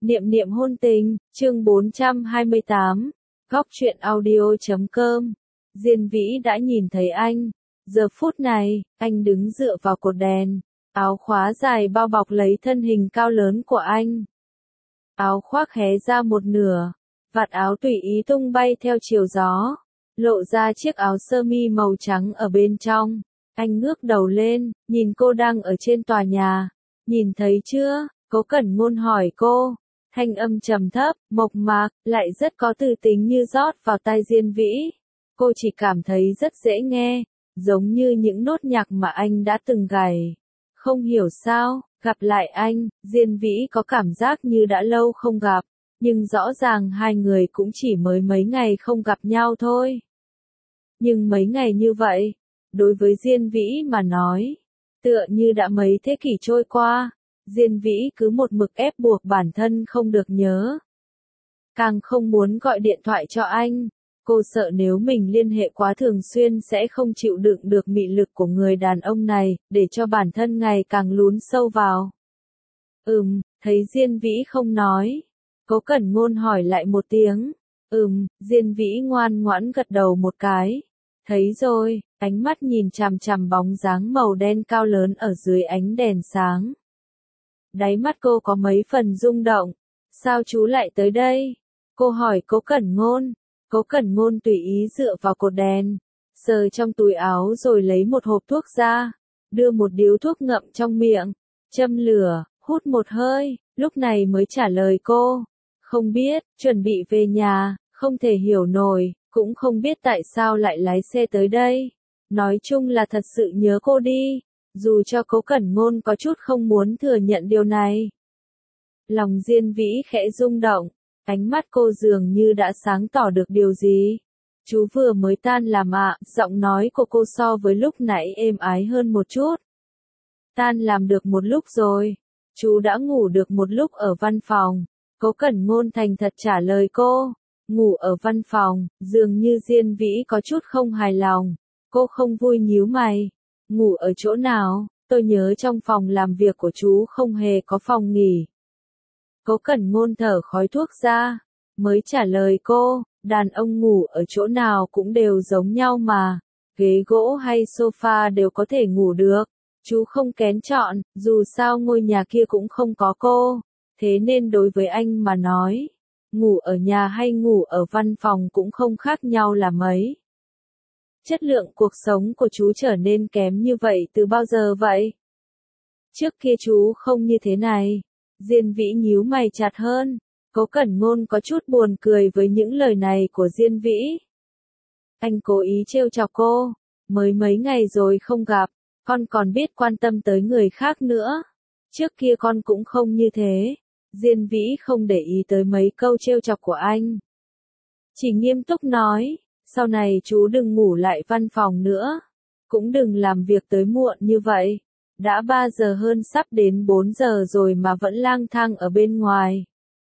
Niệm niệm hôn tình, chương 428, góc truyện audio.com. Diên Vĩ đã nhìn thấy anh. Giờ phút này, anh đứng dựa vào cột đèn. Áo khóa dài bao bọc lấy thân hình cao lớn của anh. Áo khoác hé ra một nửa. Vạt áo tùy ý tung bay theo chiều gió. Lộ ra chiếc áo sơ mi màu trắng ở bên trong. Anh ngước đầu lên, nhìn cô đang ở trên tòa nhà. Nhìn thấy chưa? Cố Cẩn Ngôn hỏi cô. Thanh âm trầm thấp, mộc mạc, lại rất có tư tính như rót vào tai Diên Vĩ. Cô chỉ cảm thấy rất dễ nghe, giống như những nốt nhạc mà anh đã từng gảy. Không hiểu sao, gặp lại anh, Diên Vĩ có cảm giác như đã lâu không gặp, nhưng rõ ràng hai người cũng chỉ mới mấy ngày không gặp nhau thôi. Nhưng mấy ngày như vậy, đối với Diên Vĩ mà nói, tựa như đã mấy thế kỷ trôi qua. Diên Vĩ cứ một mực ép buộc bản thân không được nhớ. Càng không muốn gọi điện thoại cho anh. Cô sợ nếu mình liên hệ quá thường xuyên sẽ không chịu đựng được mị lực của người đàn ông này, để cho bản thân ngày càng lún sâu vào. Thấy Diên Vĩ không nói. Cố Cẩn Ngôn hỏi lại một tiếng. Diên Vĩ ngoan ngoãn gật đầu một cái. Thấy rồi, ánh mắt nhìn chằm chằm bóng dáng màu đen cao lớn ở dưới ánh đèn sáng. Đáy mắt cô có mấy phần rung động. Sao chú lại tới đây? Cô hỏi Cố Cẩn Ngôn. Cố Cẩn Ngôn tùy ý dựa vào cột đèn, sờ trong túi áo rồi lấy một hộp thuốc ra, đưa một điếu thuốc ngậm trong miệng, châm lửa, hút một hơi, lúc này mới trả lời cô. Không biết, chuẩn bị về nhà, không thể hiểu nổi, cũng không biết tại sao lại lái xe tới đây. Nói chung là thật sự nhớ cô đi. Dù cho Cố Cẩn Ngôn có chút không muốn thừa nhận điều này. Lòng Diên Vĩ khẽ rung động, ánh mắt cô dường như đã sáng tỏ được điều gì. Chú vừa mới tan làm ạ, giọng nói của cô so với lúc nãy êm ái hơn một chút. Tan làm được một lúc rồi, chú đã ngủ được một lúc ở văn phòng. Cố Cẩn Ngôn thành thật trả lời cô. Ngủ ở văn phòng, dường như Diên Vĩ có chút không hài lòng. Cô không vui nhíu mày. Ngủ ở chỗ nào? Tôi nhớ trong phòng làm việc của chú không hề có phòng nghỉ. Cố Cẩn Ngôn thở khói thuốc ra, mới trả lời cô, đàn ông ngủ ở chỗ nào cũng đều giống nhau mà, ghế gỗ hay sofa đều có thể ngủ được, chú không kén chọn, dù sao ngôi nhà kia cũng không có cô, thế nên đối với anh mà nói, ngủ ở nhà hay ngủ ở văn phòng cũng không khác nhau là mấy. Chất lượng cuộc sống của chú trở nên kém như vậy từ bao giờ vậy? Trước kia chú không như thế này. Diên Vĩ nhíu mày chặt hơn. Cố Cẩn Ngôn có chút buồn cười với những lời này của Diên Vĩ. Anh cố ý trêu chọc cô. Mới mấy ngày rồi không gặp, con còn biết quan tâm tới người khác nữa. Trước kia con cũng không như thế. Diên Vĩ không để ý tới mấy câu trêu chọc của anh. Chỉ nghiêm túc nói. Sau này chú đừng ngủ lại văn phòng nữa. Cũng đừng làm việc tới muộn như vậy. Đã 3 giờ hơn sắp đến 4 giờ rồi mà vẫn lang thang ở bên ngoài.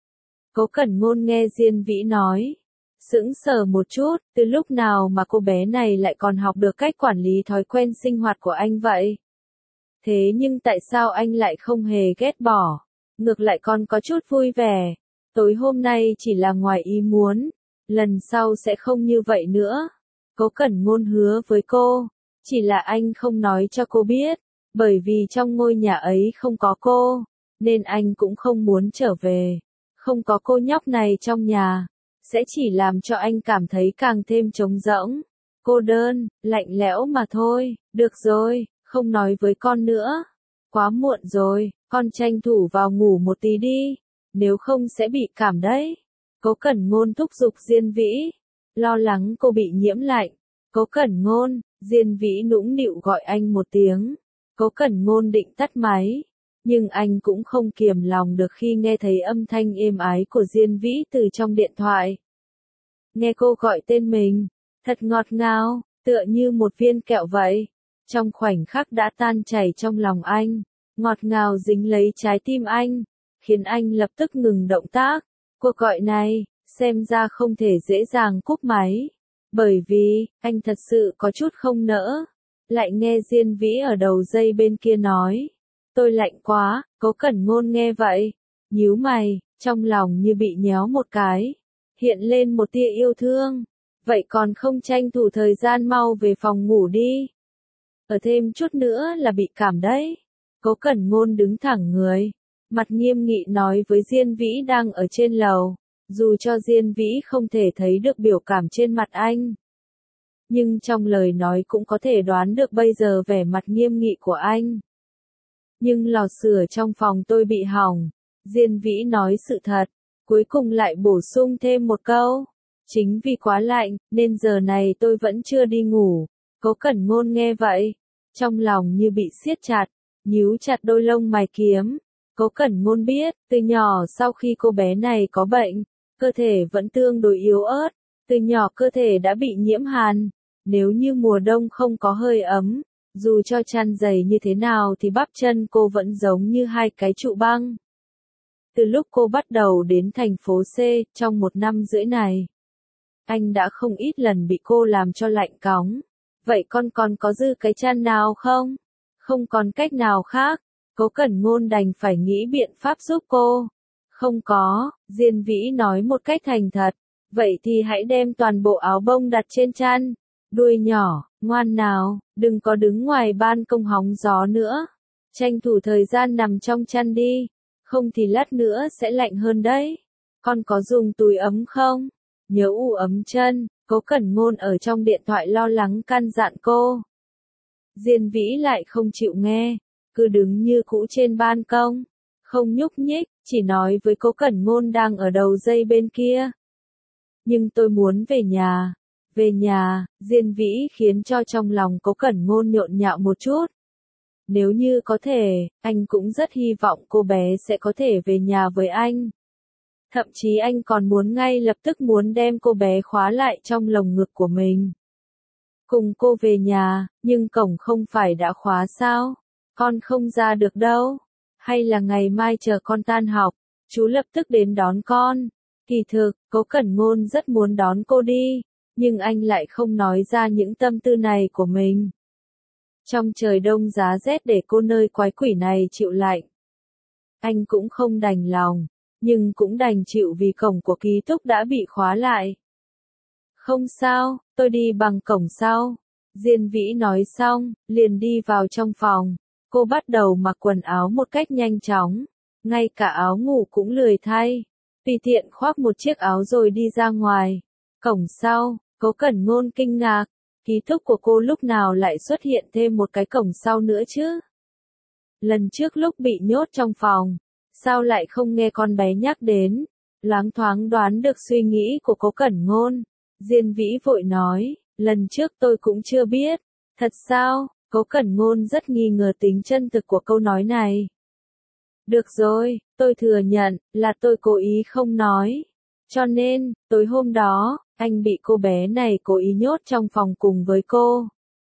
Cố Cẩn Ngôn nghe Diên Vĩ nói. Sững sờ một chút, từ lúc nào mà cô bé này lại còn học được cách quản lý thói quen sinh hoạt của anh vậy? Thế nhưng tại sao anh lại không hề ghét bỏ? Ngược lại còn có chút vui vẻ. Tối hôm nay chỉ là ngoài ý muốn. Lần sau sẽ không như vậy nữa. Cố Cẩn Ngôn hứa với cô. Chỉ là anh không nói cho cô biết. Bởi vì trong ngôi nhà ấy không có cô. Nên anh cũng không muốn trở về. Không có cô nhóc này trong nhà. Sẽ chỉ làm cho anh cảm thấy càng thêm trống rỗng. Cô đơn, lạnh lẽo mà thôi. Được rồi, không nói với con nữa. Quá muộn rồi, con tranh thủ vào ngủ một tí đi. Nếu không sẽ bị cảm đấy. Cố Cẩn Ngôn thúc giục Diên Vĩ, lo lắng cô bị nhiễm lạnh. Cố Cẩn Ngôn, Diên Vĩ nũng nịu gọi anh một tiếng. Cố Cẩn Ngôn định tắt máy, nhưng anh cũng không kiềm lòng được khi nghe thấy âm thanh êm ái của Diên Vĩ từ trong điện thoại. Nghe cô gọi tên mình, thật ngọt ngào, tựa như một viên kẹo vậy. Trong khoảnh khắc đã tan chảy trong lòng anh, ngọt ngào dính lấy trái tim anh, khiến anh lập tức ngừng động tác. Cuộc gọi này, xem ra không thể dễ dàng cúp máy. Bởi vì, anh thật sự có chút không nỡ. Lại nghe Diên Vĩ ở đầu dây bên kia nói. Tôi lạnh quá, Cố Cẩn Ngôn nghe vậy. Nhíu mày, Trong lòng như bị nhéo một cái, hiện lên một tia yêu thương. Vậy còn không tranh thủ thời gian mau về phòng ngủ đi. Ở thêm chút nữa là bị cảm đấy. Cố Cẩn Ngôn đứng thẳng người, mặt nghiêm nghị nói với Diên Vĩ đang ở trên lầu, dù cho Diên Vĩ không thể thấy được biểu cảm trên mặt anh. Nhưng trong lời nói cũng có thể đoán được bây giờ vẻ mặt nghiêm nghị của anh. Nhưng lò sưởi trong phòng tôi bị hỏng, Diên Vĩ nói sự thật, cuối cùng lại bổ sung thêm một câu. Chính vì quá lạnh, nên giờ này tôi vẫn chưa đi ngủ. Cố Cẩn Ngôn nghe vậy, trong lòng như bị siết chặt, nhíu chặt đôi lông mày kiếm. Cố Cẩn Ngôn biết, từ nhỏ sau khi cô bé này có bệnh, cơ thể vẫn tương đối yếu ớt, từ nhỏ cơ thể đã bị nhiễm hàn. Nếu như mùa đông không có hơi ấm, dù cho chăn dày như thế nào thì bắp chân cô vẫn giống như hai cái trụ băng. Từ lúc cô bắt đầu đến thành phố C, trong 1 năm rưỡi này, anh đã không ít lần bị cô làm cho lạnh cóng. Vậy con còn có dư cái chăn nào không? Không còn cách nào khác, Cố Cẩn Ngôn đành phải nghĩ biện pháp giúp cô. Không có, Diên Vĩ nói một cách thành thật. Vậy thì hãy đem toàn bộ áo bông đặt trên chăn. Đuôi nhỏ, ngoan nào, đừng có đứng ngoài ban công hóng gió nữa. Tranh thủ thời gian nằm trong chăn đi, không thì lát nữa sẽ lạnh hơn đấy. Con có dùng túi ấm không? Nhớ ủ ấm chân, Cố Cẩn Ngôn ở trong điện thoại lo lắng căn dặn cô. Diên Vĩ lại không chịu nghe, cứ đứng như cũ trên ban công, không nhúc nhích, chỉ nói với Cố Cẩn Ngôn đang ở đầu dây bên kia. Nhưng tôi muốn về nhà. Về nhà, Diên Vĩ khiến cho trong lòng Cố Cẩn Ngôn nhộn nhạo một chút. Nếu như có thể, anh cũng rất hy vọng cô bé sẽ có thể về nhà với anh. Thậm chí anh còn muốn ngay lập tức muốn đem cô bé khóa lại trong lồng ngực của mình. Cùng cô về nhà, nhưng cổng không phải đã khóa sao? Con không ra được đâu. Hay là ngày mai chờ con tan học, chú lập tức đến đón con. Kỳ thực, Cố Cẩn Ngôn rất muốn đón cô đi, nhưng anh lại không nói ra những tâm tư này của mình. Trong trời đông giá rét để cô nơi quái quỷ này chịu lạnh. Anh cũng không đành lòng, nhưng cũng đành chịu vì cổng của ký túc đã bị khóa lại. Không sao, tôi đi bằng cổng sau. Diên Vĩ nói xong, liền đi vào trong phòng. Cô bắt đầu mặc quần áo một cách nhanh chóng, ngay cả áo ngủ cũng lười thay. Tùy tiện khoác một chiếc áo rồi đi ra ngoài. Cổng sau, Cố Cẩn Ngôn kinh ngạc, ký túc của cô lúc nào lại xuất hiện thêm một cái cổng sau nữa chứ? Lần trước lúc bị nhốt trong phòng, sao lại không nghe con bé nhắc đến? Loáng thoáng đoán được suy nghĩ của Cố Cẩn Ngôn. Diên Vĩ vội nói, lần trước tôi cũng chưa biết. Thật sao? Cố Cẩn Ngôn rất nghi ngờ tính chân thực của câu nói này. Được rồi, tôi thừa nhận, là tôi cố ý không nói. Cho nên, tối hôm đó, anh bị cô bé này cố ý nhốt trong phòng cùng với cô.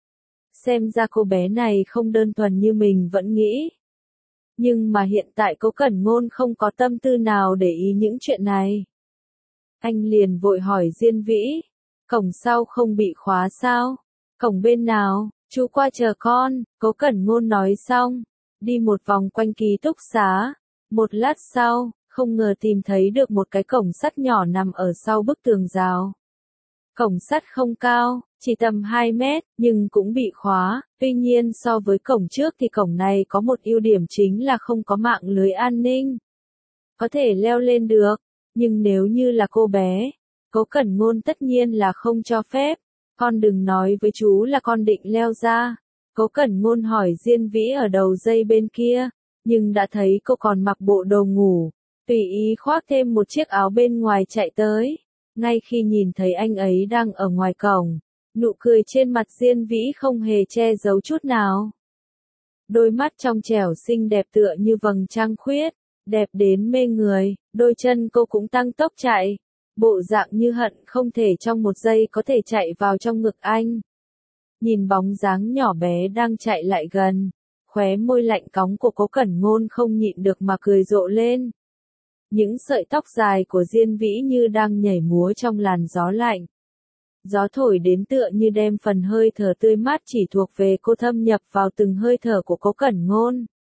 Xem ra cô bé này không đơn thuần như mình vẫn nghĩ. Nhưng mà hiện tại Cố Cẩn Ngôn không có tâm tư nào để ý những chuyện này. Anh liền vội hỏi Diên Vĩ, cổng sau không bị khóa sao? Cổng bên nào? Chú qua chờ con. Cố Cẩn Ngôn nói xong, đi một vòng quanh ký túc xá. Một lát sau, không ngờ tìm thấy được một cái cổng sắt nhỏ nằm ở sau bức tường rào. Cổng sắt không cao, chỉ tầm 2 mét, nhưng cũng bị khóa. Tuy nhiên so với cổng trước thì cổng này có một ưu điểm chính là không có mạng lưới an ninh. Có thể leo lên được, nhưng nếu như là cô bé, Cố Cẩn Ngôn tất nhiên là không cho phép. Con đừng nói với chú là con định leo ra. Cố Cẩn Ngôn hỏi Diên Vĩ ở đầu dây bên kia, nhưng đã thấy cô còn mặc bộ đồ ngủ, tùy ý khoác thêm một chiếc áo bên ngoài chạy tới. Ngay khi nhìn thấy anh ấy đang ở ngoài cổng, nụ cười trên mặt Diên Vĩ không hề che giấu chút nào. Đôi mắt trong trẻo xinh đẹp tựa như vầng trăng khuyết, đẹp đến mê người, đôi chân cô cũng tăng tốc chạy, bộ dạng như hận không thể trong một giây có thể chạy vào trong ngực anh. Nhìn bóng dáng nhỏ bé đang chạy lại gần, khóe môi lạnh cóng của Cố Cẩn Ngôn không nhịn được mà cười rộ lên. Những sợi tóc dài của Diên Vĩ như đang nhảy múa trong làn gió lạnh. Gió thổi đến tựa như đem phần hơi thở tươi mát chỉ thuộc về cô thâm nhập vào từng hơi thở của Cố Cẩn Ngôn.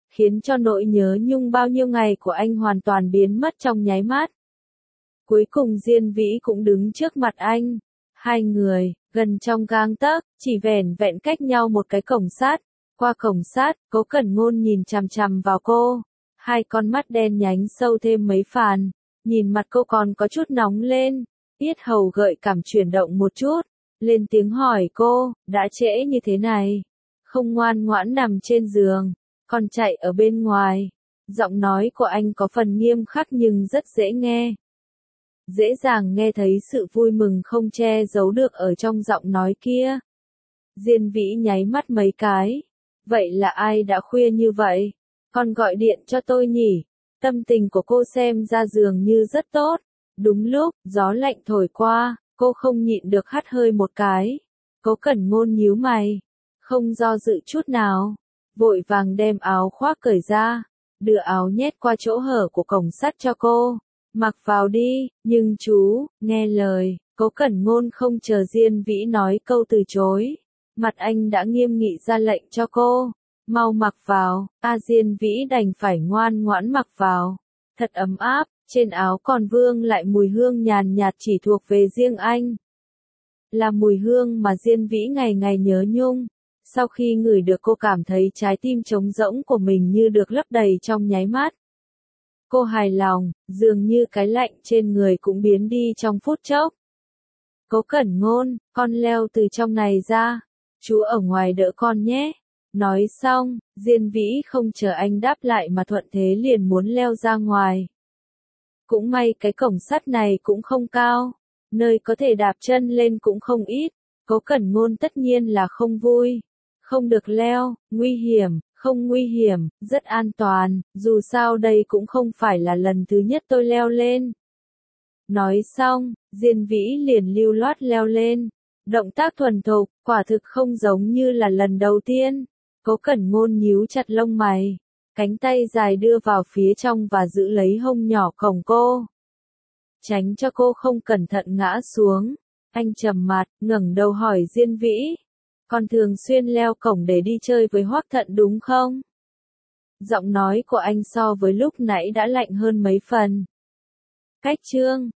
khiến cho nỗi nhớ nhung bao nhiêu ngày của anh hoàn toàn biến mất trong nháy mắt. Cuối cùng Diên Vĩ cũng đứng trước mặt anh. Hai người, gần trong gang tấc, chỉ vẻn vẹn cách nhau một cái cổng sắt. Qua cổng sắt, Cố Cẩn Ngôn nhìn chằm chằm vào cô. Hai con mắt đen nhánh sâu thêm mấy phần. Nhìn mặt cô còn có chút nóng lên. Yết hầu gợi cảm chuyển động một chút. Lên tiếng hỏi cô, đã trễ như thế này. Không ngoan ngoãn nằm trên giường. Còn chạy ở bên ngoài. Giọng nói của anh có phần nghiêm khắc nhưng rất dễ nghe. Dễ dàng nghe thấy sự vui mừng không che giấu được ở trong giọng nói kia. Diên Vĩ nháy mắt mấy cái. Vậy là ai đã khuya như vậy? Con gọi điện cho tôi nhỉ? Tâm tình của cô xem ra dường như rất tốt. Đúng lúc, gió lạnh thổi qua, cô không nhịn được hắt hơi một cái. Cố Cẩn Ngôn nhíu mày. Không do dự chút nào. Vội vàng đem áo khoác cởi ra. Đưa áo nhét qua chỗ hở của cổng sắt cho cô. Mặc vào đi, nhưng chú, nghe lời. Cố Cẩn Ngôn không chờ Diên Vĩ nói câu từ chối. Mặt anh đã nghiêm nghị ra lệnh cho cô. Mau mặc vào, Diên Vĩ đành phải ngoan ngoãn mặc vào. Thật ấm áp, trên áo còn vương lại mùi hương nhàn nhạt chỉ thuộc về riêng anh. Là mùi hương mà Diên Vĩ ngày ngày nhớ nhung. Sau khi ngửi được cô cảm thấy trái tim trống rỗng của mình như được lấp đầy trong nháy mắt. Cô hài lòng, dường như cái lạnh trên người cũng biến đi trong phút chốc. Cố Cẩn Ngôn, con leo từ trong này ra. Chú ở ngoài đỡ con nhé. Nói xong, Diên Vĩ không chờ anh đáp lại mà thuận thế liền muốn leo ra ngoài. Cũng may cái cổng sắt này cũng không cao. Nơi có thể đạp chân lên cũng không ít. Cố Cẩn Ngôn tất nhiên là không vui. Không được leo, nguy hiểm. Không nguy hiểm, rất an toàn, dù sao đây cũng không phải là lần thứ nhất tôi leo lên. Nói xong, Diên Vĩ liền lưu loát leo lên. Động tác thuần thục, quả thực không giống như là lần đầu tiên. Cố Cẩn Ngôn nhíu chặt lông mày. Cánh tay dài đưa vào phía trong và giữ lấy hông nhỏ cổng cô. Tránh cho cô không cẩn thận ngã xuống. Anh trầm mặt, ngẩng đầu hỏi Diên Vĩ. Con thường xuyên leo cổng để đi chơi với Hoắc Thận đúng không? Giọng nói của anh so với lúc nãy đã lạnh hơn mấy phần. Cách chương